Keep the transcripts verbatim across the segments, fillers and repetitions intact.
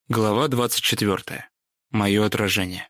Глава двадцать четвёртая. Мое отражение.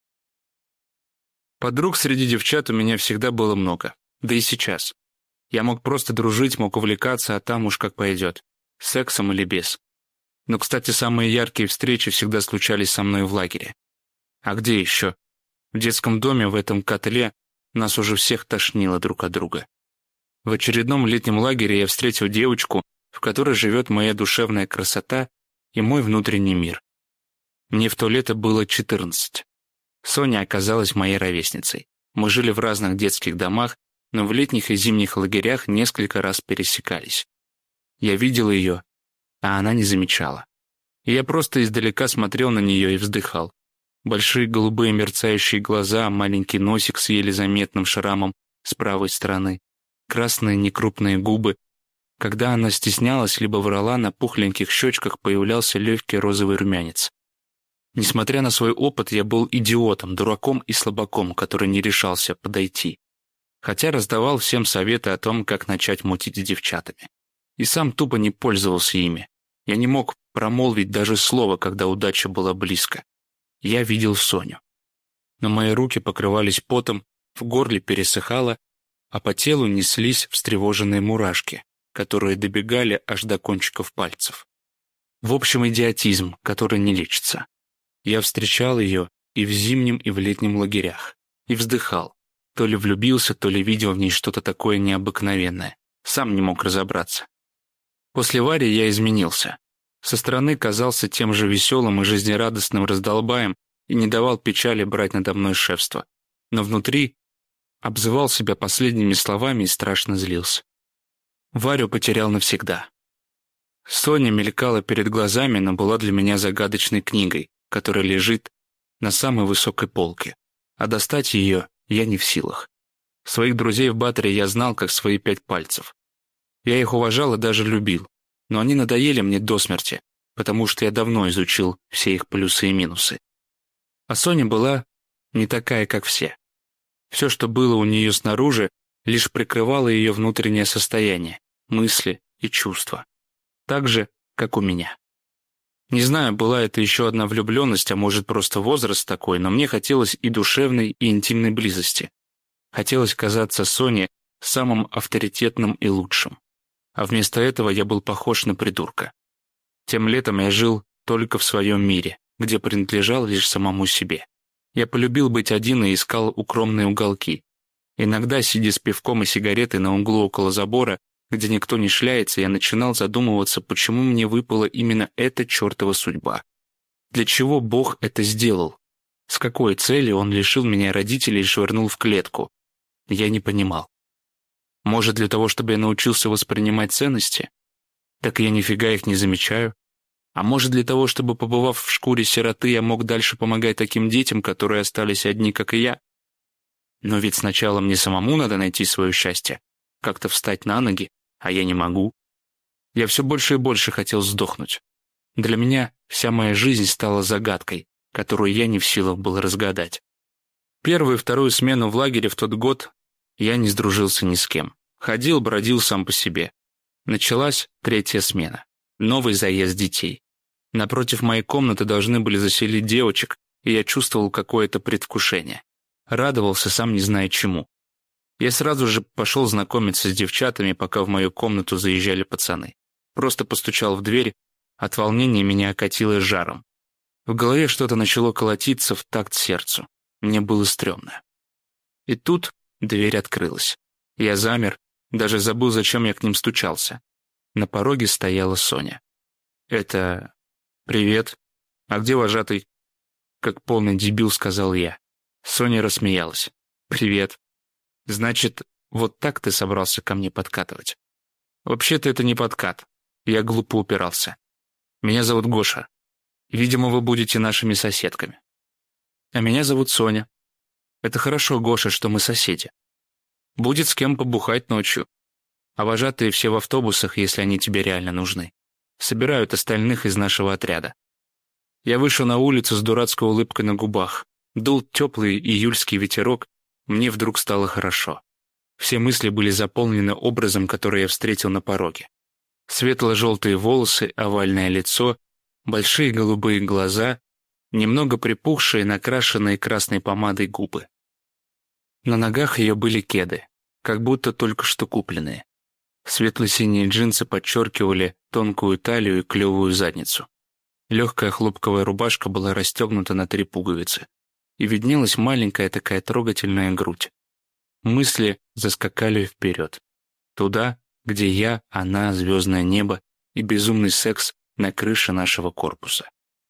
Подруг среди девчат у меня всегда было много. Да и сейчас. Я мог просто дружить, мог увлекаться, а там уж как пойдет. Сексом или без. Но, кстати, самые яркие встречи всегда случались со мной в лагере. А где еще? В детском доме, в этом котле, нас уже всех тошнило друг от друга. В очередном летнем лагере я встретил девочку, в которой живет моя душевная красота и мой внутренний мир. Мне в то лето было четырнадцать. Соня оказалась моей ровесницей. Мы жили в разных детских домах, но в летних и зимних лагерях несколько раз пересекались. Я видел ее, а она не замечала. И я просто издалека смотрел на нее и вздыхал. Большие голубые мерцающие глаза, маленький носик с еле заметным шрамом с правой стороны, красные некрупные губы. Когда она стеснялась либо врала, на пухленьких щечках появлялся легкий розовый румянец. Несмотря на свой опыт, я был идиотом, дураком и слабаком, который не решался подойти. Хотя раздавал всем советы о том, как начать мутить с девчатами. И сам тупо не пользовался ими. Я не мог промолвить даже слова, когда удача была близко. Я видел Соню. Но мои руки покрывались потом, в горле пересыхало, а по телу неслись встревоженные мурашки, которые добегали аж до кончиков пальцев. В общем, идиотизм, который не лечится. Я встречал ее и в зимнем, и в летнем лагерях. И вздыхал. То ли влюбился, то ли видел в ней что-то такое необыкновенное. Сам не мог разобраться. После Вари я изменился. Со стороны казался тем же веселым и жизнерадостным раздолбаем и не давал печали брать надо мной шефство. Но внутри обзывал себя последними словами и страшно злился. Варю потерял навсегда. Соня мелькала перед глазами, но была для меня загадочной книгой, которая лежит на самой высокой полке. А достать ее я не в силах. Своих друзей в Баторе я знал, как свои пять пальцев. Я их уважал и даже любил, но они надоели мне до смерти, потому что я давно изучил все их плюсы и минусы. А Соня была не такая, как все. Все, что было у нее снаружи, лишь прикрывало ее внутреннее состояние, мысли и чувства. Так же, как у меня. Не знаю, была это еще одна влюбленность, а может просто возраст такой, но мне хотелось и душевной, и интимной близости. Хотелось казаться Соне самым авторитетным и лучшим. А вместо этого я был похож на придурка. Тем летом я жил только в своем мире, где принадлежал лишь самому себе. Я полюбил быть один и искал укромные уголки. Иногда, сидя с пивком и сигаретой на углу около забора, где никто не шляется, я начинал задумываться, почему мне выпала именно эта чертова судьба. Для чего Бог это сделал? С какой целью Он лишил меня родителей и швырнул в клетку? Я не понимал. Может, для того, чтобы я научился воспринимать ценности? Так я нифига их не замечаю. А может, для того, чтобы, побывав в шкуре сироты, я мог дальше помогать таким детям, которые остались одни, как и я? Но ведь сначала мне самому надо найти свое счастье, как-то встать на ноги, а я не могу. Я все больше и больше хотел сдохнуть. Для меня вся моя жизнь стала загадкой, которую я не в силах был разгадать. Первую и вторую смену в лагере в тот год я не сдружился ни с кем. Ходил, бродил сам по себе. Началась третья смена. Новый заезд детей. Напротив моей комнаты должны были заселить девочек, и я чувствовал какое-то предвкушение. Радовался, сам не зная чему. Я сразу же пошел знакомиться с девчатами, пока в мою комнату заезжали пацаны. Просто постучал в дверь, от волнения меня окатило жаром. В голове что-то начало колотиться в такт сердцу. Мне было стрёмно. И тут дверь открылась. Я замер, даже забыл, зачем я к ним стучался. На пороге стояла Соня. «Это... Привет. А где вожатый?» Как полный дебил сказал я. Соня рассмеялась. «Привет. Значит, вот так ты собрался ко мне подкатывать?» «Вообще-то это не подкат». Я глупо упирался. «Меня зовут Гоша. Видимо, вы будете нашими соседками». «А меня зовут Соня. Это хорошо, Гоша, что мы соседи. Будет с кем побухать ночью. А вожатые все в автобусах, если они тебе реально нужны. Собирают остальных из нашего отряда». Я вышел на улицу с дурацкой улыбкой на губах. Дул теплый июльский ветерок. Мне вдруг стало хорошо. Все мысли были заполнены образом, который я встретил на пороге. Светло-желтые волосы, овальное лицо, большие голубые глаза, немного припухшие, накрашенные красной помадой губы. На ногах ее были кеды, как будто только что купленные. Светло-синие джинсы подчеркивали тонкую талию и клевую задницу. Легкая хлопковая рубашка была расстегнута на три пуговицы, и виднелась маленькая такая трогательная грудь. Мысли заскакали вперед. Туда, где я, она, звездное небо и безумный секс на крыше нашего корпуса.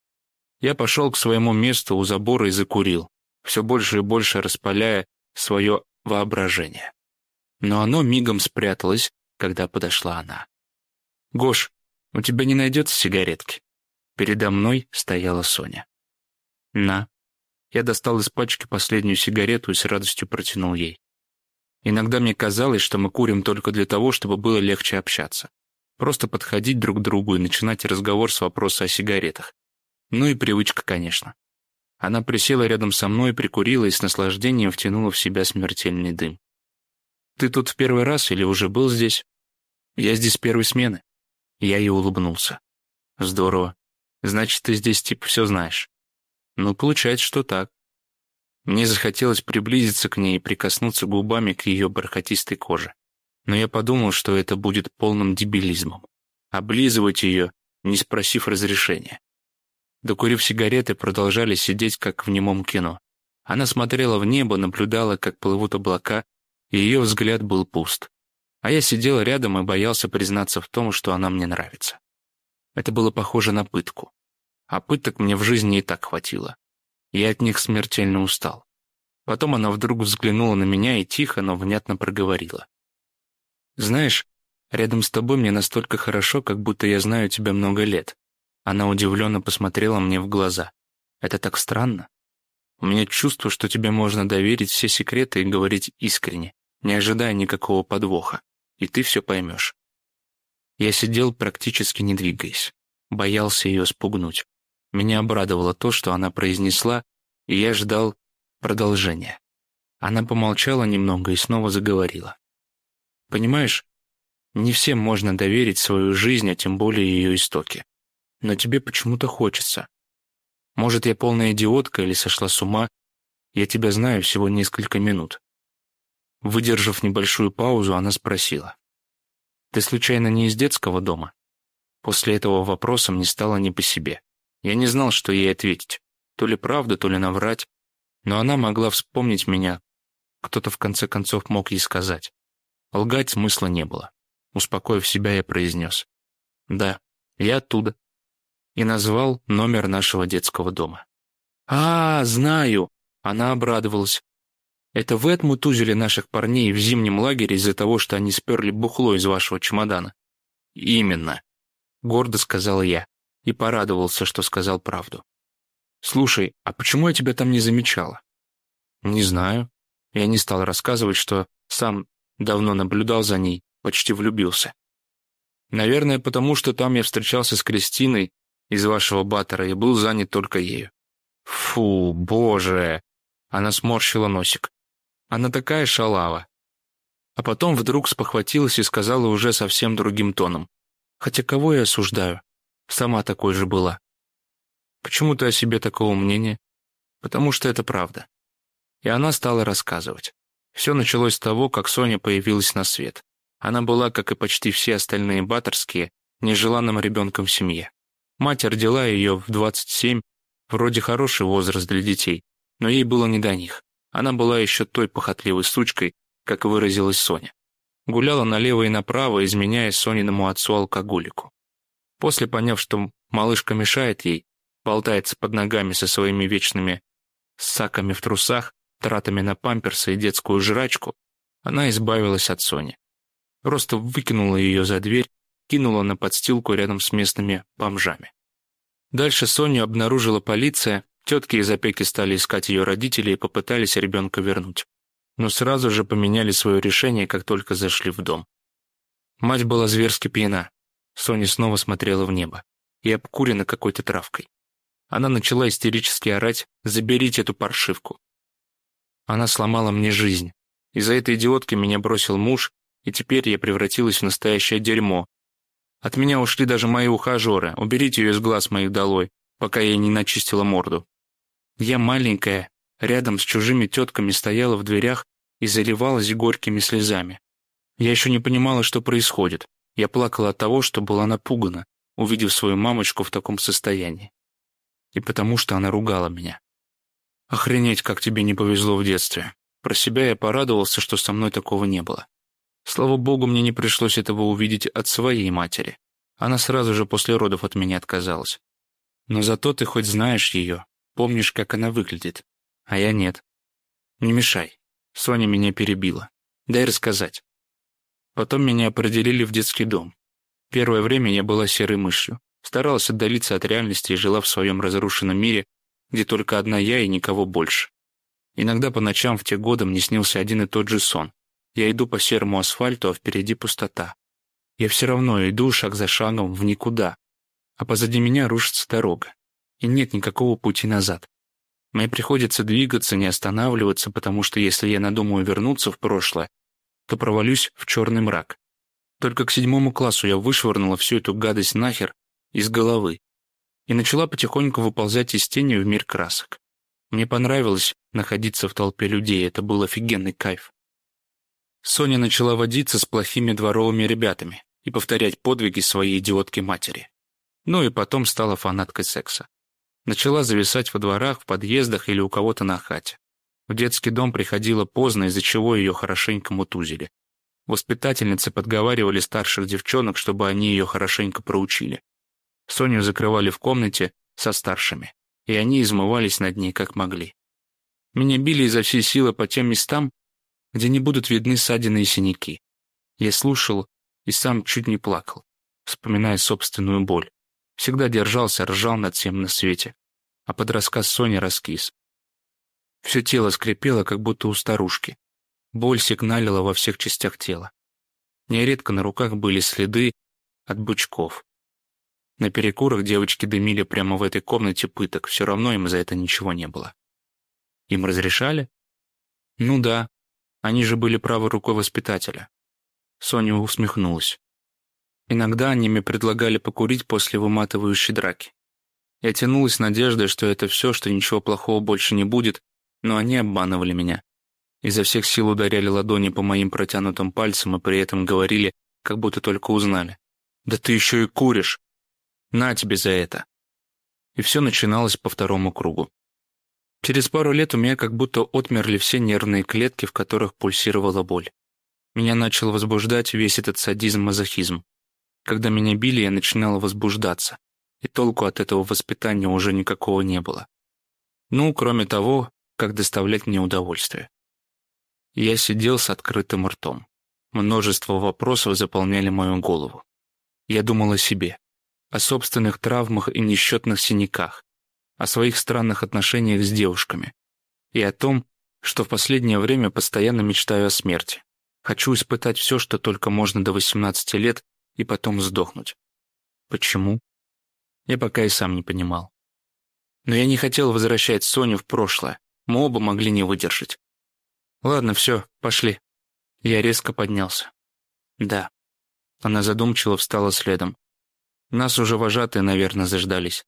Я пошел к своему месту у забора и закурил, все больше и больше распаляя свое воображение. Но оно мигом спряталось, когда подошла она. «Гош, у тебя не найдется сигаретки?» Передо мной стояла Соня. «На». Я достал из пачки последнюю сигарету и с радостью протянул ей. Иногда мне казалось, что мы курим только для того, чтобы было легче общаться. Просто подходить друг к другу и начинать разговор с вопроса о сигаретах. Ну и привычка, конечно. Она присела рядом со мной, прикурила и с наслаждением втянула в себя смертельный дым. «Ты тут в первый раз или уже был здесь?» «Я здесь с первой смены». Я ей улыбнулся. «Здорово. Значит, ты здесь типа все знаешь». «Ну, получается, что так». Мне захотелось приблизиться к ней и прикоснуться губами к ее бархатистой коже. Но я подумал, что это будет полным дебилизмом. Облизывать ее, не спросив разрешения. Докурив сигареты, продолжали сидеть, как в немом кино. Она смотрела в небо, наблюдала, как плывут облака, и ее взгляд был пуст. А я сидел рядом и боялся признаться в том, что она мне нравится. Это было похоже на пытку. А пыток мне в жизни и так хватило. Я от них смертельно устал. Потом она вдруг взглянула на меня и тихо, но внятно проговорила. «Знаешь, рядом с тобой мне настолько хорошо, как будто я знаю тебя много лет». Она удивленно посмотрела мне в глаза. «Это так странно. У меня чувство, что тебе можно доверить все секреты и говорить искренне, не ожидая никакого подвоха, и ты все поймешь». Я сидел, практически не двигаясь. Боялся ее спугнуть. Меня обрадовало то, что она произнесла, и я ждал продолжения. Она помолчала немного и снова заговорила. «Понимаешь, не всем можно доверить свою жизнь, а тем более ее истоки. Но тебе почему-то хочется. Может, я полная идиотка или сошла с ума? Я тебя знаю всего несколько минут». Выдержав небольшую паузу, она спросила. «Ты случайно не из детского дома?» После этого вопроса мне стало не по себе. Я не знал, что ей ответить. То ли правду, то ли наврать. Но она могла вспомнить меня. Кто-то в конце концов мог ей сказать. Лгать смысла не было. Успокоив себя, я произнес. «Да, я оттуда». И назвал номер нашего детского дома. «А, знаю!» Она обрадовалась. «Это вы отмутузили наших парней в зимнем лагере из-за того, что они сперли бухло из вашего чемодана?» «Именно», — гордо сказал я. И порадовался, что сказал правду. «Слушай, а почему я тебя там не замечала?» «Не знаю». Я не стал рассказывать, что сам давно наблюдал за ней, почти влюбился. «Наверное, потому что там я встречался с Кристиной из вашего баттера и был занят только ею». «Фу, боже!» Она сморщила носик. «Она такая шалава». А потом вдруг спохватилась и сказала уже совсем другим тоном. «Хотя кого я осуждаю? Сама такой же была». «Почему ты о себе такого мнения?» «Потому что это правда». И она стала рассказывать. Все началось с того, как Соня появилась на свет. Она была, как и почти все остальные баттерские, нежеланным ребенком в семье. Мать родила ее в двадцать семь, вроде хороший возраст для детей, но ей было не до них. Она была еще той похотливой сучкой, как выразилась Соня. Гуляла налево и направо, изменяя Сониному отцу-алкоголику. После, поняв, что малышка мешает ей, болтается под ногами со своими вечными саками в трусах, тратами на памперсы и детскую жрачку, она избавилась от Сони. Просто выкинула ее за дверь, кинула на подстилку рядом с местными бомжами. Дальше Соню обнаружила полиция, тетки из опеки стали искать ее родителей и попытались ребенка вернуть. Но сразу же поменяли свое решение, как только зашли в дом. Мать была зверски пьяна. Соня снова смотрела в небо и обкурена какой-то травкой. Она начала истерически орать: «Заберите эту паршивку». Она сломала мне жизнь. Из-за этой идиотки меня бросил муж, и теперь я превратилась в настоящее дерьмо. От меня ушли даже мои ухажеры. Уберите ее из глаз моих долой, пока я не начистила морду. Я маленькая, рядом с чужими тетками стояла в дверях и заливалась горькими слезами. Я еще не понимала, что происходит. Я плакала от того, что была напугана, увидев свою мамочку в таком состоянии. И потому что она ругала меня. Охренеть, как тебе не повезло в детстве. Про себя я порадовался, что со мной такого не было. Слава богу, мне не пришлось этого увидеть от своей матери. Она сразу же после родов от меня отказалась. Но зато ты хоть знаешь ее, помнишь, как она выглядит. А я нет. Не мешай. Соня меня перебила. Дай рассказать. Потом меня определили в детский дом. Первое время я была серой мышью. Старалась отдалиться от реальности и жила в своем разрушенном мире, где только одна я и никого больше. Иногда по ночам в те годы мне снился один и тот же сон. Я иду по серому асфальту, а впереди пустота. Я все равно иду шаг за шагом в никуда, а позади меня рушится дорога, и нет никакого пути назад. Мне приходится двигаться, не останавливаться, потому что если я надумаю вернуться в прошлое, то провалюсь в черный мрак. Только к седьмому классу я вышвырнула всю эту гадость нахер из головы и начала потихоньку выползать из тени в мир красок. Мне понравилось находиться в толпе людей, это был офигенный кайф. Соня начала водиться с плохими дворовыми ребятами и повторять подвиги своей идиотки-матери. Ну и потом стала фанаткой секса. Начала зависать во дворах, в подъездах или у кого-то на хате. В детский дом приходила поздно, из-за чего ее хорошенько мутузили. Воспитательницы подговаривали старших девчонок, чтобы они ее хорошенько проучили. Соню закрывали в комнате со старшими, и они измывались над ней как могли. Меня били изо всей силы по тем местам, где не будут видны ссадины и синяки. Я слушал и сам чуть не плакал, вспоминая собственную боль. Всегда держался, ржал над всем на свете, а под рассказ Сони раскис. Все тело скрипело, как будто у старушки. Боль сигналила во всех частях тела. Нередко на руках были следы от бычков. На перекурах девочки дымили прямо в этой комнате пыток, все равно им за это ничего не было. Им разрешали? Ну да, они же были правой рукой воспитателя. Соня усмехнулась. Иногда они мне предлагали покурить после выматывающей драки. Я тянулась надеждой, что это все, что ничего плохого больше не будет, но они обманывали меня. Изо всех сил ударяли ладони по моим протянутым пальцам и при этом говорили, как будто только узнали. «Да ты еще и куришь! На тебе за это!» И все начиналось по второму кругу. Через пару лет у меня как будто отмерли все нервные клетки, в которых пульсировала боль. Меня начал возбуждать весь этот садизм-мазохизм. Когда меня били, я начинала возбуждаться, и толку от этого воспитания уже никакого не было. Ну, кроме того, как доставлять мне удовольствие. Я сидел с открытым ртом. Множество вопросов заполняли мою голову. Я думал о себе, о собственных травмах и несчетных синяках, о своих странных отношениях с девушками и о том, что в последнее время постоянно мечтаю о смерти. Хочу испытать все, что только можно до восемнадцати лет, и потом сдохнуть. Почему? Я пока и сам не понимал. Но я не хотел возвращать Соню в прошлое. Мы оба могли не выдержать. Ладно, все, пошли. Я резко поднялся. Да. Она задумчиво встала следом. Нас уже вожатые, наверное, заждались.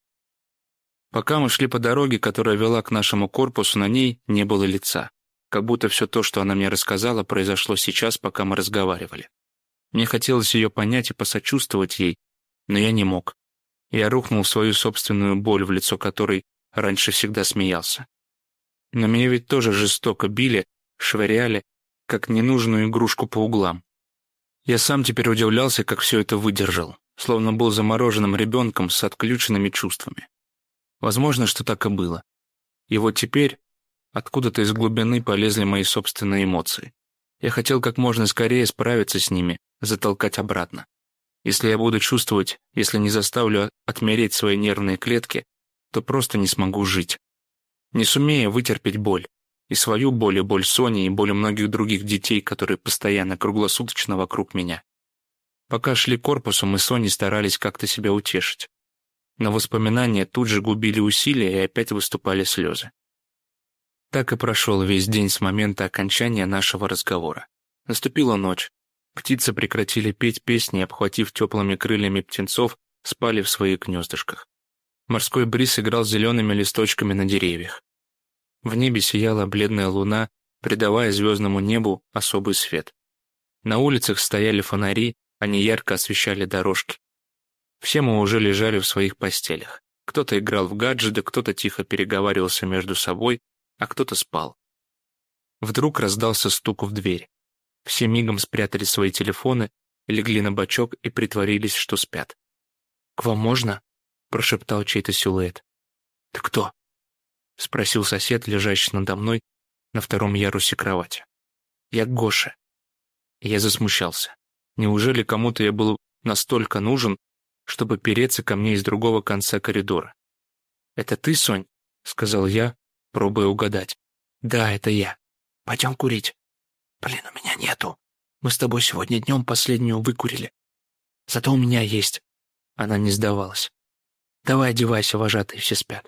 Пока мы шли по дороге, которая вела к нашему корпусу, на ней не было лица. Как будто все то, что она мне рассказала, произошло сейчас, пока мы разговаривали. Мне хотелось ее понять и посочувствовать ей, но я не мог. Я рухнул в свою собственную боль, в лицо которой раньше всегда смеялся. Но меня ведь тоже жестоко били, швыряли, как ненужную игрушку по углам. Я сам теперь удивлялся, как все это выдержал, словно был замороженным ребенком с отключенными чувствами. Возможно, что так и было. И вот теперь откуда-то из глубины полезли мои собственные эмоции. Я хотел как можно скорее справиться с ними, затолкать обратно. Если я буду чувствовать, если не заставлю отмереть свои нервные клетки, то просто не смогу жить. Не сумея вытерпеть боль. И свою боль, и боль Сони, и боль многих других детей, которые постоянно круглосуточно вокруг меня. Пока шли корпусом, мы с Соней старались как-то себя утешить. Но воспоминания тут же губили усилия, и опять выступали слезы. Так и прошел весь день с момента окончания нашего разговора. Наступила ночь. Птицы прекратили петь песни, обхватив теплыми крыльями птенцов, спали в своих гнездышках. Морской бриз играл зелеными листочками на деревьях. В небе сияла бледная луна, придавая звездному небу особый свет. На улицах стояли фонари, они ярко освещали дорожки. Все мы уже лежали в своих постелях. Кто-то играл в гаджеты, кто-то тихо переговаривался между собой, а кто-то спал. Вдруг раздался стук в дверь. Все мигом спрятали свои телефоны, легли на бочок и притворились, что спят. «К вам можно?» — прошептал чей-то силуэт. «Ты кто?» — спросил сосед, лежащий надо мной на втором ярусе кровати. «Я Гоша». Я засмущался. Неужели кому-то я был настолько нужен, чтобы переться ко мне из другого конца коридора? «Это ты, Сонь?» — сказал я, пробуя угадать. «Да, это я. Пойдем курить». «Блин, у меня нету. Мы с тобой сегодня днем последнюю выкурили. Зато у меня есть». Она не сдавалась. «Давай одевайся, вожатые, все спят».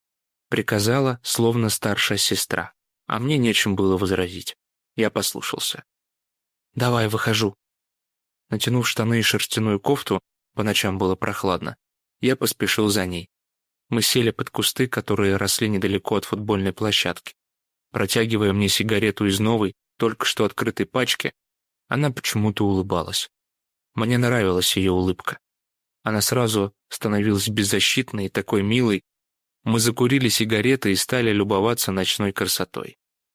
Приказала, словно старшая сестра, а мне нечем было возразить. Я послушался. «Давай, выхожу». Натянув штаны и шерстяную кофту, по ночам было прохладно, я поспешил за ней. Мы сели под кусты, которые росли недалеко от футбольной площадки. Протягивая мне сигарету из новой, только что открытой пачки, она почему-то улыбалась. Мне нравилась ее улыбка. Она сразу становилась беззащитной и такой милой. Мы закурили сигареты и стали любоваться ночной красотой.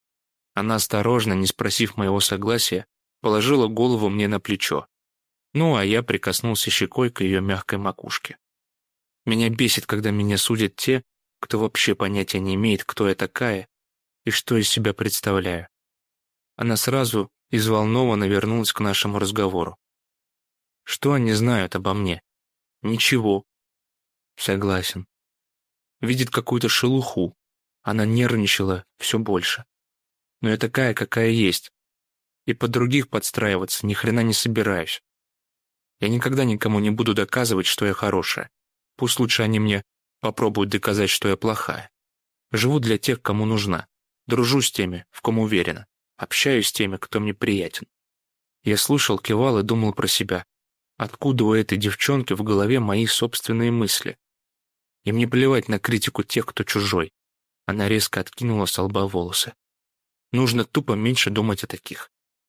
Она осторожно, не спросив моего согласия, положила голову мне на плечо. Ну, а я прикоснулся щекой к ее мягкой макушке. Меня бесит, когда меня судят те, кто вообще понятия не имеет, кто я такая и что из себя представляю. Она сразу и взволнованно вернулась к нашему разговору. Что они знают обо мне? Ничего. Согласен. Видит какую-то шелуху. Она нервничала все больше. Но я такая, какая есть. И под других подстраиваться ни хрена не собираюсь. Я никогда никому не буду доказывать, что я хорошая. Пусть лучше они мне попробуют доказать, что я плохая. Живу для тех, кому нужна. Дружу с теми, в ком уверена. Общаюсь с теми, кто мне приятен. Я слушал, кивал и думал про себя. Откуда у этой девчонки в голове мои собственные мысли? И мне плевать на критику тех, кто чужой. Она резко откинула со лба волосы. Нужно тупо меньше думать о таких.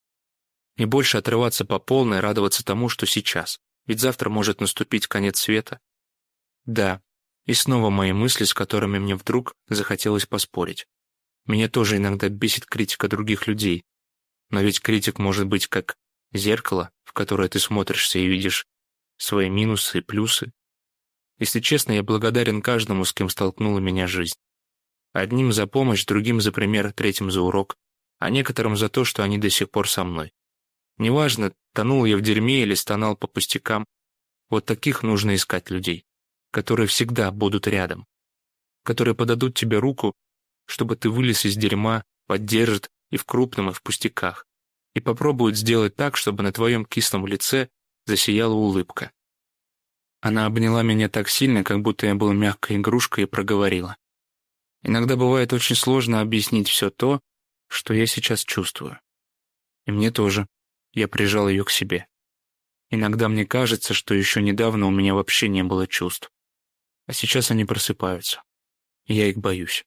И больше отрываться по полной, радоваться тому, что сейчас. Ведь завтра может наступить конец света. Да, и снова мои мысли, с которыми мне вдруг захотелось поспорить. Меня тоже иногда бесит критика других людей. Но ведь критик может быть как зеркало, в которое ты смотришься и видишь свои минусы и плюсы. Если честно, я благодарен каждому, с кем столкнула меня жизнь. Одним за помощь, другим за пример, третьим за урок, а некоторым за то, что они до сих пор со мной. Неважно, тонул я в дерьме или стонал по пустякам, вот таких нужно искать людей, которые всегда будут рядом, которые подадут тебе руку, чтобы ты вылез из дерьма, поддержат и в крупном, и в пустяках, и попробуют сделать так, чтобы на твоем кислом лице засияла улыбка. Она обняла меня так сильно, как будто я был мягкой игрушкой, и проговорила. Иногда бывает очень сложно объяснить все то, что я сейчас чувствую. И мне тоже. Я прижал ее к себе. Иногда мне кажется, что еще недавно у меня вообще не было чувств. А сейчас они просыпаются. И я их боюсь.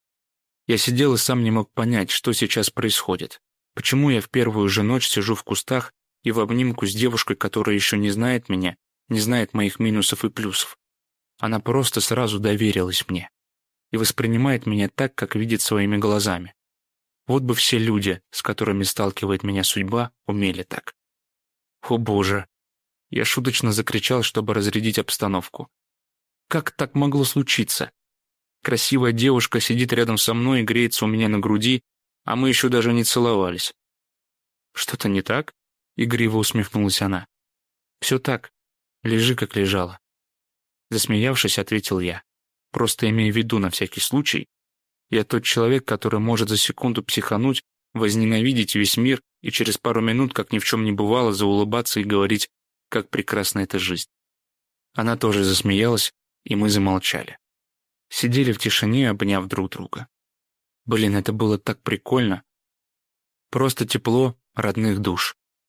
Я сидел и сам не мог понять, что сейчас происходит. Почему я в первую же ночь сижу в кустах и в обнимку с девушкой, которая еще не знает меня, не знает моих минусов и плюсов. Она просто сразу доверилась мне и воспринимает меня так, как видит своими глазами. Вот бы все люди, с которыми сталкивает меня судьба, умели так. О боже! Я шуточно закричал, чтобы разрядить обстановку. Как так могло случиться? Красивая девушка сидит рядом со мной и греется у меня на груди, а мы еще даже не целовались. Что-то не так? Игриво усмехнулась она. Все так. Лежи, как лежала. Засмеявшись, ответил я. Просто имея в виду на всякий случай, я тот человек, который может за секунду психануть, возненавидеть весь мир и через пару минут, как ни в чем не бывало, заулыбаться и говорить, как прекрасна эта жизнь. Она тоже засмеялась, и мы замолчали. Сидели в тишине, обняв друг друга. Блин, это было так прикольно. Просто тепло родных душ.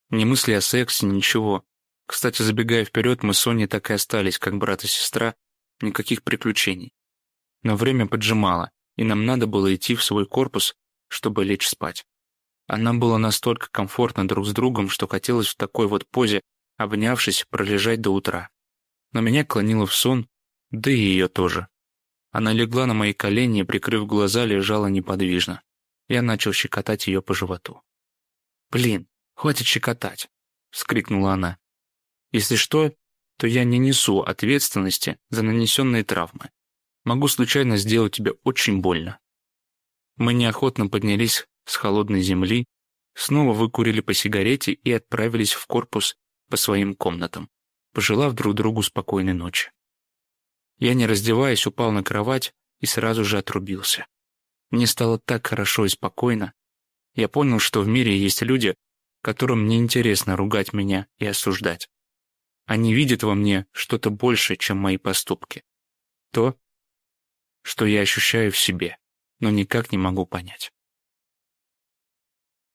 Ни мысли о сексе, ничего. Кстати, забегая вперед, мы с Соней так и остались, как брат и сестра, никаких приключений. Но время поджимало, и нам надо было идти в свой корпус, чтобы лечь спать. А нам было настолько комфортно друг с другом, что хотелось в такой вот позе, обнявшись, пролежать до утра. Но меня клонило в сон, да и ее тоже. Она легла на мои колени и, прикрыв глаза, лежала неподвижно. Я начал щекотать ее по животу. «Блин, хватит щекотать!» — вскрикнула она. «Если что, то я не несу ответственности за нанесенные травмы. Могу случайно сделать тебе очень больно». Мы неохотно поднялись с холодной земли, снова выкурили по сигарете и отправились в корпус по своим комнатам, пожелав друг другу спокойной ночи. Я, не раздеваясь, упал на кровать и сразу же отрубился. Мне стало так хорошо и спокойно. Я понял, что в мире есть люди, которым неинтересно ругать меня и осуждать. Они видят во мне что-то большее, чем мои поступки. То, что я ощущаю в себе, но никак не могу понять.